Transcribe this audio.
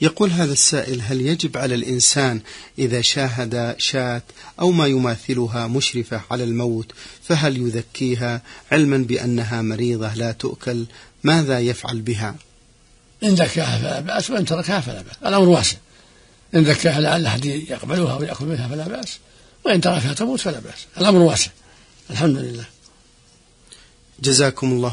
يقول هذا السائل: هل يجب على الإنسان إذا شاهد شاة أو ما يماثلها مشرفة على الموت فهل يذكيها علما بأنها مريضة لا تؤكل؟ ماذا يفعل بها؟ إن ذكاها فلا بأس، وإن تركها فلا بأس، الأمر واسع. إن ذكاها لعل أحد يقبلها ويأكل منها فلا بأس، وإن تركها تموت فلا بأس، الأمر واسع. الحمد لله. جزاكم الله